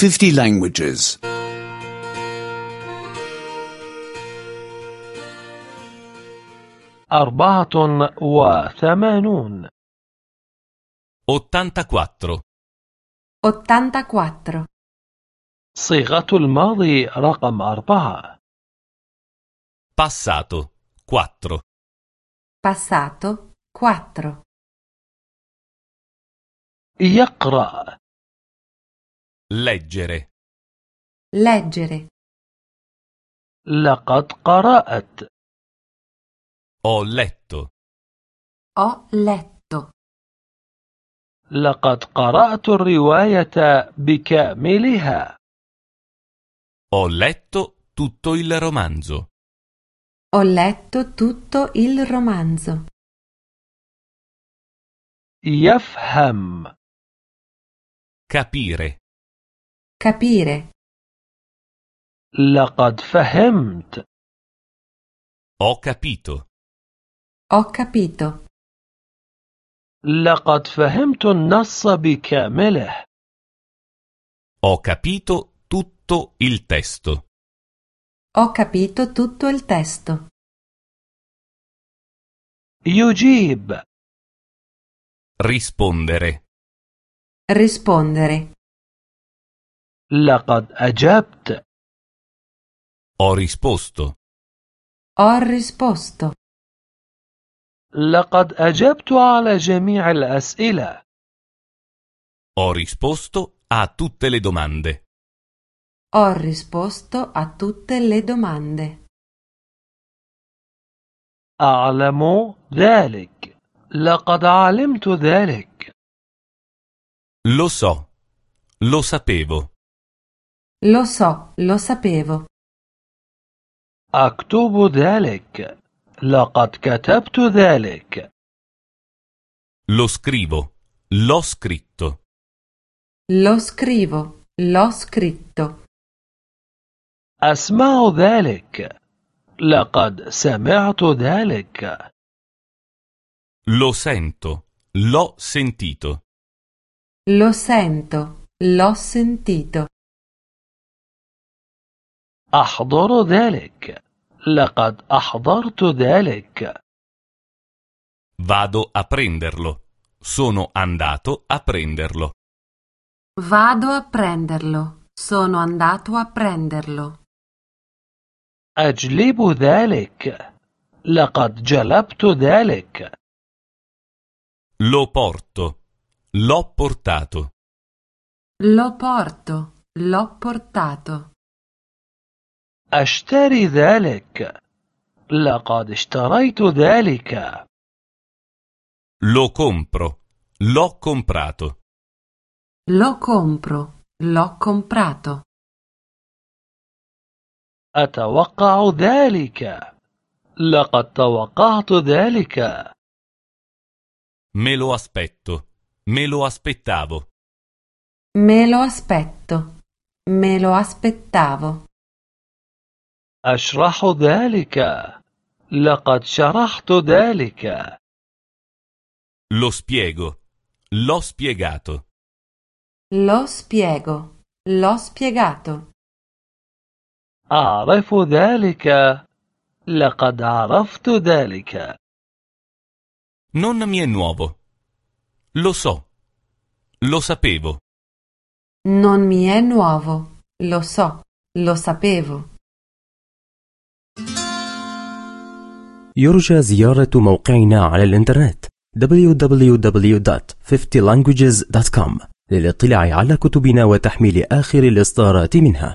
50 languages. 84 84 84 صيغة الماضي رقم 4 passato 4 passato 4 يقرأ leggere leggere لقد قرأت ho letto ho letto لقد قرأت الرواية بكاملها ho letto tutto il romanzo ho letto tutto il romanzo يفهم capire capire لقد فهمت ho capito ho capito لقد فهمت النص بكامله ho capito tutto il testo ho capito tutto il testo يجيب rispondere rispondere لقد أجبت ho risposto ho risposto لقد أجبت على جميع الأسئلة ho risposto a tutte le domande ho risposto a tutte le domande أعلم ذلك لقد علمت ذلك lo so lo sapevo lo so lo sapevo أكتب ذلك لقد كتبت ذلك lo scrivo l'ho scritto lo scrivo l'ho scritto أسمع ذلك لقد سمعت ذلك lo sento l'ho sentito lo sento l'ho sentito أحضر ذلك لقد أحضرت ذلك vado a prenderlo sono andato a prenderlo vado a prenderlo sono andato a prenderlo أجلب ذلك لقد جلبت ذلك lo porto l'ho portato lo porto l'ho portato أشتري ذلك لقد اشتريت ذلك lo compro l'ho comprato lo compro l'ho comprato أتوقع ذلك لقد توقعت ذلك me lo aspetto me lo aspettavo me lo aspetto me lo aspettavo أشرح ذلك لقد شرحت ذلك lo spiego l'ho spiegato lo spiego l'ho spiegato أعرف ذلك لقد عرفت ذلك non mi è nuovo lo so lo sapevo non mi è nuovo lo so lo sapevo يرجى زيارة موقعنا على الإنترنت www.50languages.com للاطلاع على كتبنا وتحميل آخر الإصدارات منها.